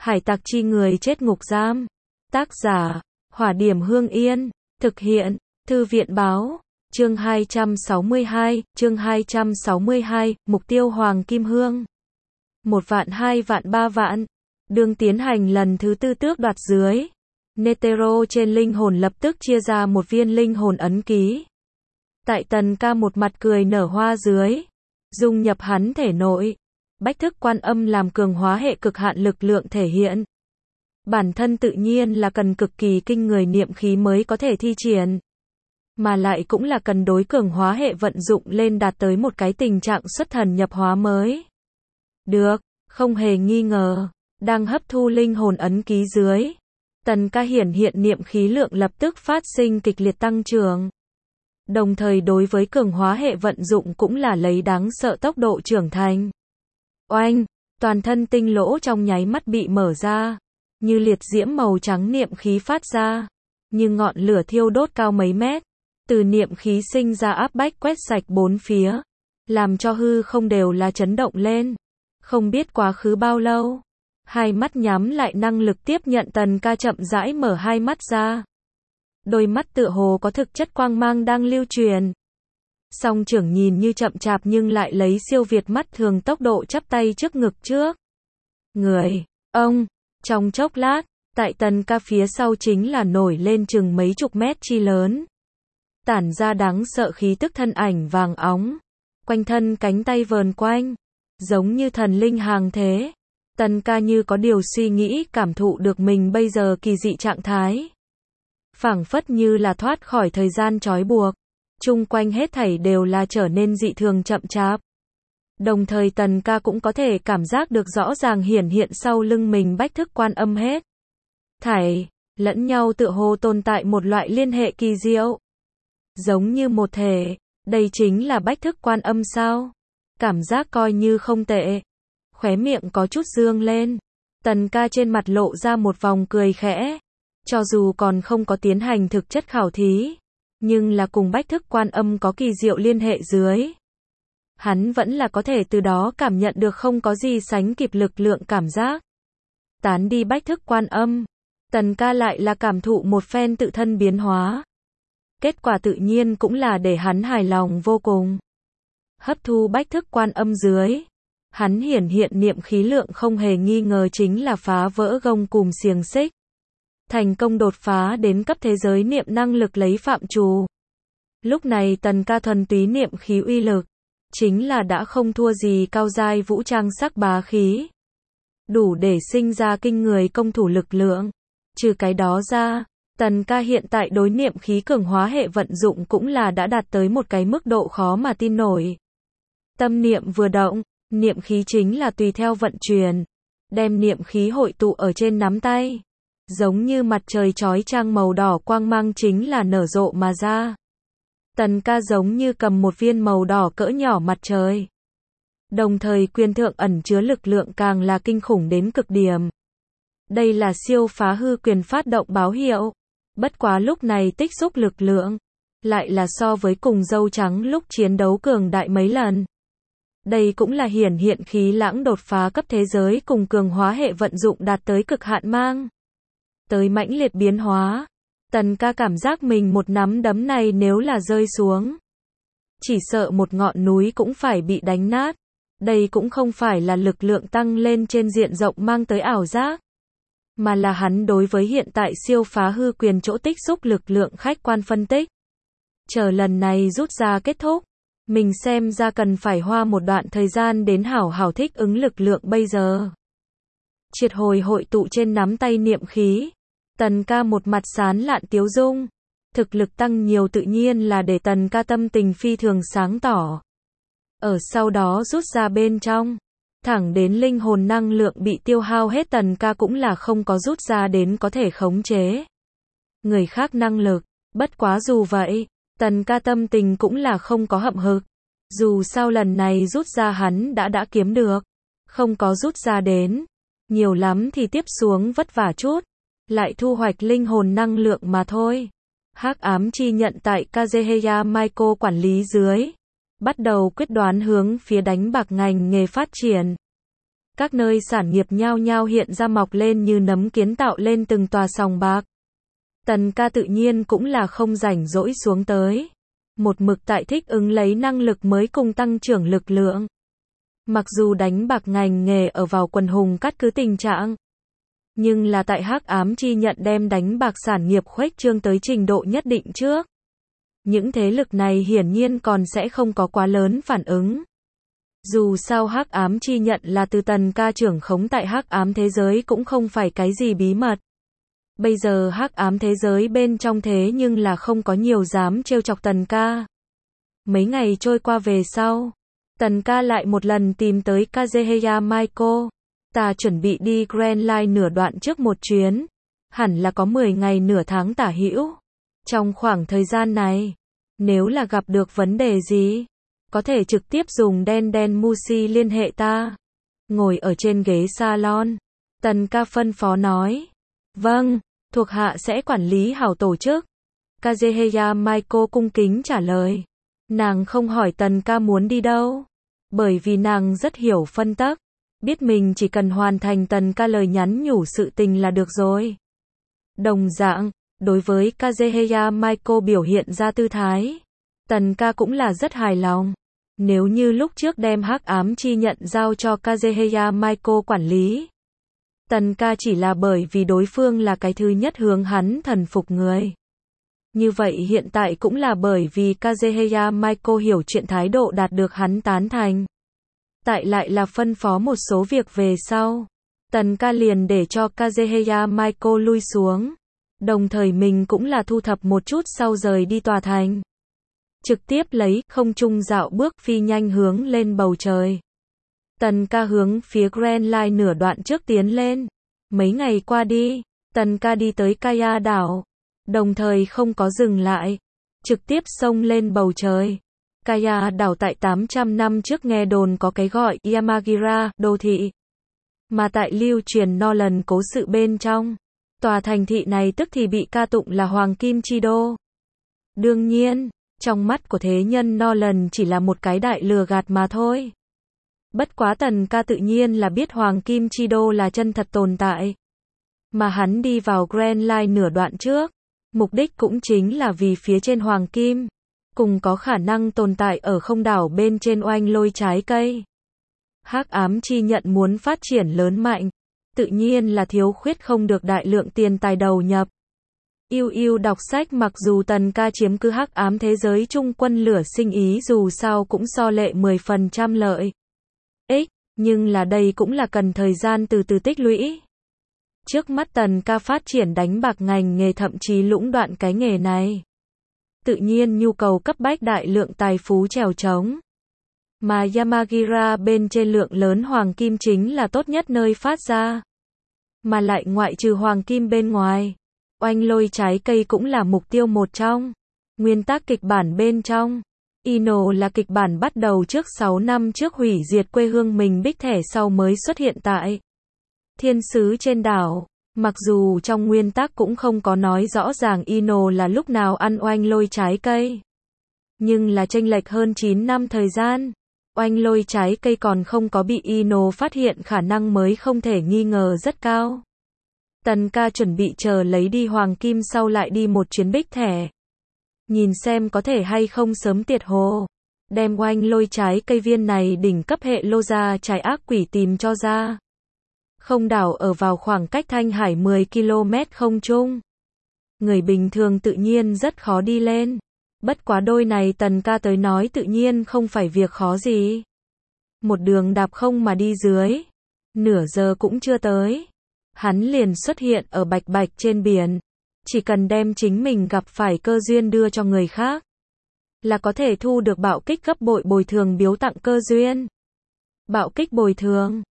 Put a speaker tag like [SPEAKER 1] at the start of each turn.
[SPEAKER 1] Hải tặc chi người chết ngục giam. Tác giả, Hỏa Điểm Hương Yên. Thực hiện, Thư viện Báo. Chương 262, mục tiêu Hoàng Kim Hương. 1 vạn 2 vạn 3 vạn. Đương tiến hành lần thứ tư tước đoạt dưới. Netero trên linh hồn lập tức chia ra một viên linh hồn ấn ký. Tại Tần Ca một mặt cười nở hoa dưới. Dung nhập hắn thể nội. Bách thức quan âm làm cường hóa hệ cực hạn lực lượng thể hiện. Bản thân tự nhiên là cần cực kỳ kinh người niệm khí mới có thể thi triển. Mà lại cũng là cần đối cường hóa hệ vận dụng lên đạt tới một cái tình trạng xuất thần nhập hóa mới. Được, không hề nghi ngờ. Đang hấp thu linh hồn ấn ký dưới. Tần Ca hiển hiện niệm khí lượng lập tức phát sinh kịch liệt tăng trưởng. Đồng thời đối với cường hóa hệ vận dụng cũng là lấy đáng sợ tốc độ trưởng thành. Oanh, toàn thân tinh lỗ trong nháy mắt bị mở ra. Như liệt diễm màu trắng niệm khí phát ra. Như ngọn lửa thiêu đốt cao mấy mét. Từ niệm khí sinh ra áp bách quét sạch bốn phía. Làm cho hư không đều là chấn động lên. Không biết quá khứ bao lâu. Hai mắt nhắm lại năng lực tiếp nhận Tần Ca chậm rãi mở hai mắt ra. Đôi mắt tựa hồ có thực chất quang mang đang lưu truyền. Song trưởng nhìn như chậm chạp nhưng lại lấy siêu việt mắt thường tốc độ chắp tay trước ngực trước. Người, ông, trong chốc lát, tại Tần Ca phía sau chính là nổi lên chừng mấy chục mét chi lớn. Tản ra đáng sợ khí tức thân ảnh vàng óng. Quanh thân cánh tay vờn quanh. Giống như thần linh hàng thế. Tần Ca như có điều suy nghĩ cảm thụ được mình bây giờ kỳ dị trạng thái. Phảng phất như là thoát khỏi thời gian trói buộc. Chung quanh hết thảy đều là trở nên dị thường chậm chạp. Đồng thời Tần Ca cũng có thể cảm giác được rõ ràng hiển hiện sau lưng mình bách thức quan âm hết thảy, lẫn nhau tựa hồ tồn tại một loại liên hệ kỳ diệu. Giống như một thể, đây chính là bách thức quan âm sao? Cảm giác coi như không tệ. Khóe miệng có chút dương lên. Tần Ca trên mặt lộ ra một vòng cười khẽ. Cho dù còn không có tiến hành thực chất khảo thí, nhưng là cùng bách thức quan âm có kỳ diệu liên hệ dưới. Hắn vẫn là có thể từ đó cảm nhận được không có gì sánh kịp lực lượng cảm giác. Tán đi bách thức quan âm, Tần Ca lại là cảm thụ một phen tự thân biến hóa. Kết quả tự nhiên cũng là để hắn hài lòng vô cùng. Hấp thu bách thức quan âm dưới. Hắn hiển hiện niệm khí lượng không hề nghi ngờ chính là phá vỡ gông cùm xiềng xích. Thành công đột phá đến cấp thế giới niệm năng lực lấy phạm trù. Lúc này Tần Ca thuần túy niệm khí uy lực. Chính là đã không thua gì cao giai vũ trang sắc bá khí. Đủ để sinh ra kinh người công thủ lực lượng. Trừ cái đó ra, Tần Ca hiện tại đối niệm khí cường hóa hệ vận dụng cũng là đã đạt tới một cái mức độ khó mà tin nổi. Tâm niệm vừa động, niệm khí chính là tùy theo vận chuyển. Đem niệm khí hội tụ ở trên nắm tay. Giống như mặt trời chói chang màu đỏ quang mang chính là nở rộ mà ra. Tần Ca giống như cầm một viên màu đỏ cỡ nhỏ mặt trời. Đồng thời quyền thượng ẩn chứa lực lượng càng là kinh khủng đến cực điểm. Đây là siêu phá hư quyền phát động báo hiệu. Bất quá lúc này tích xúc lực lượng. Lại là so với cùng dâu trắng lúc chiến đấu cường đại mấy lần. Đây cũng là hiển hiện khí lãng đột phá cấp thế giới cùng cường hóa hệ vận dụng đạt tới cực hạn mang. Tới mãnh liệt biến hóa. Tần Ca cảm giác mình một nắm đấm này nếu là rơi xuống. Chỉ sợ một ngọn núi cũng phải bị đánh nát. Đây cũng không phải là lực lượng tăng lên trên diện rộng mang tới ảo giác. Mà là hắn đối với hiện tại siêu phá hư quyền chỗ tích xúc lực lượng khách quan phân tích. Chờ lần này rút ra kết thúc. Mình xem ra cần phải hoa một đoạn thời gian đến hảo hảo thích ứng lực lượng bây giờ. Triệt hồi hội tụ trên nắm tay niệm khí. Tần Ca một mặt sán lạn tiếu dung. Thực lực tăng nhiều tự nhiên là để Tần Ca tâm tình phi thường sáng tỏ. Ở sau đó rút ra bên trong. Thẳng đến linh hồn năng lượng bị tiêu hao hết Tần Ca cũng là không có rút ra đến có thể khống chế người khác năng lực. Bất quá dù vậy, Tần Ca tâm tình cũng là không có hậm hực. Dù sao lần này rút ra hắn đã kiếm được. Không có rút ra đến. Nhiều lắm thì tiếp xuống vất vả chút. Lại thu hoạch linh hồn năng lượng mà thôi. Hắc ám chi nhận tại Kazuhaya Michael quản lý dưới. Bắt đầu quyết đoán hướng phía đánh bạc ngành nghề phát triển. Các nơi sản nghiệp nhao nhao hiện ra mọc lên như nấm kiến tạo lên từng tòa sòng bạc. Tần ca tự nhiên cũng là không rảnh rỗi xuống tới. Một mực tại thích ứng lấy năng lực mới cùng tăng trưởng lực lượng. Mặc dù đánh bạc ngành nghề ở vào quần hùng cát cứ tình trạng, nhưng là tại Hắc Ám Chi Nhận đem đánh bạc sản nghiệp khuếch trương tới trình độ nhất định trước. Những thế lực này hiển nhiên còn sẽ không có quá lớn phản ứng. Dù sao Hắc Ám Chi Nhận là từ Tần ca trưởng khống tại Hắc Ám thế giới cũng không phải cái gì bí mật. Bây giờ Hắc Ám thế giới bên trong thế nhưng là không có nhiều dám trêu chọc Tần ca. Mấy ngày trôi qua về sau, Tần ca lại một lần tìm tới Kazuhaya Maiko. Ta chuẩn bị đi Grand Line nửa đoạn trước một chuyến, hẳn là có 10 ngày nửa tháng tả hữu. Trong khoảng thời gian này, nếu là gặp được vấn đề gì, có thể trực tiếp dùng Den Mushi liên hệ ta. Ngồi ở trên ghế salon, Tần ca phân phó nói. Vâng, thuộc hạ sẽ quản lý hảo tổ chức. Kazuhaya Maiko cung kính trả lời. Nàng không hỏi Tần ca muốn đi đâu, bởi vì nàng rất hiểu phân tắc. Biết mình chỉ cần hoàn thành Tần ca lời nhắn nhủ sự tình là được rồi. Đồng dạng, đối với Kazuhaya Maiko biểu hiện ra tư thái, Tần ca cũng là rất hài lòng. Nếu như lúc trước đem Hắc Ám Chi Nhận giao cho Kazuhaya Maiko quản lý, Tần ca chỉ là bởi vì đối phương là cái thứ nhất hướng hắn thần phục người. Như vậy hiện tại cũng là bởi vì Kazuhaya Maiko hiểu chuyện thái độ đạt được hắn tán thành. Tại lại là phân phó một số việc về sau. Tần ca liền để cho Kazuhaya Maiko lui xuống. Đồng thời mình cũng là thu thập một chút sau rời đi tòa thành. Trực tiếp lấy không trung dạo bước phi nhanh hướng lên bầu trời. Tần ca hướng phía Grand Line nửa đoạn trước tiến lên. Mấy ngày qua đi, Tần ca đi tới Kaya đảo. Đồng thời không có dừng lại. Trực tiếp xông lên bầu trời. Kaya đảo tại 800 năm trước nghe đồn có cái gọi Yamagira, đô thị. Mà tại lưu truyền Nolan cố sự bên trong, tòa thành thị này tức thì bị ca tụng là Hoàng Kim Chi Đô. Đương nhiên, trong mắt của thế nhân Nolan chỉ là một cái đại lừa gạt mà thôi. Bất quá Tần ca tự nhiên là biết Hoàng Kim Chi Đô là chân thật tồn tại. Mà hắn đi vào Grand Line nửa đoạn trước, mục đích cũng chính là vì phía trên Hoàng Kim cùng có khả năng tồn tại ở không đảo bên trên oanh lôi trái cây. Hắc Ám Chi Nhận muốn phát triển lớn mạnh, tự nhiên là thiếu khuyết không được đại lượng tiền tài đầu nhập. Yêu đọc sách. Mặc dù Tần ca chiếm cứ Hắc Ám thế giới trung quân lửa sinh ý dù sao cũng so lệ 10% lợi ích, nhưng là đây cũng là cần thời gian từ từ tích lũy. Trước mắt Tần ca phát triển đánh bạc ngành nghề thậm chí lũng đoạn cái nghề này. Tự nhiên nhu cầu cấp bách đại lượng tài phú trèo trống. Mà Yamagira bên trên lượng lớn hoàng kim chính là tốt nhất nơi phát ra. Mà lại ngoại trừ hoàng kim bên ngoài, oanh lôi trái cây cũng là mục tiêu một trong. Nguyên tắc kịch bản bên trong, Ino là kịch bản bắt đầu trước 6 năm trước hủy diệt quê hương mình Bích Thẻ sau mới xuất hiện tại thiên sứ trên đảo. Mặc dù trong nguyên tắc cũng không có nói rõ ràng Ino là lúc nào ăn oanh lôi trái cây. Nhưng là chênh lệch hơn 9 năm thời gian. Oanh lôi trái cây còn không có bị Ino phát hiện khả năng mới không thể nghi ngờ rất cao. Tần ca chuẩn bị chờ lấy đi hoàng kim sau lại đi một chuyến Bích Thẻ. Nhìn xem có thể hay không sớm tiệt hồ. Đem oanh lôi trái cây viên này đỉnh cấp hệ lô ra trái ác quỷ tìm cho ra. Không đảo ở vào khoảng cách Thanh Hải 10 km không trung. Người bình thường tự nhiên rất khó đi lên. Bất quá đôi này Tần ca tới nói tự nhiên không phải việc khó gì. Một đường đạp không mà đi dưới. Nửa giờ cũng chưa tới. Hắn liền xuất hiện ở bạch bạch trên biển. Chỉ cần đem chính mình gặp phải cơ duyên đưa cho người khác, là có thể thu được bạo kích gấp bội bồi thường biếu tặng cơ duyên. Bạo kích bồi thường.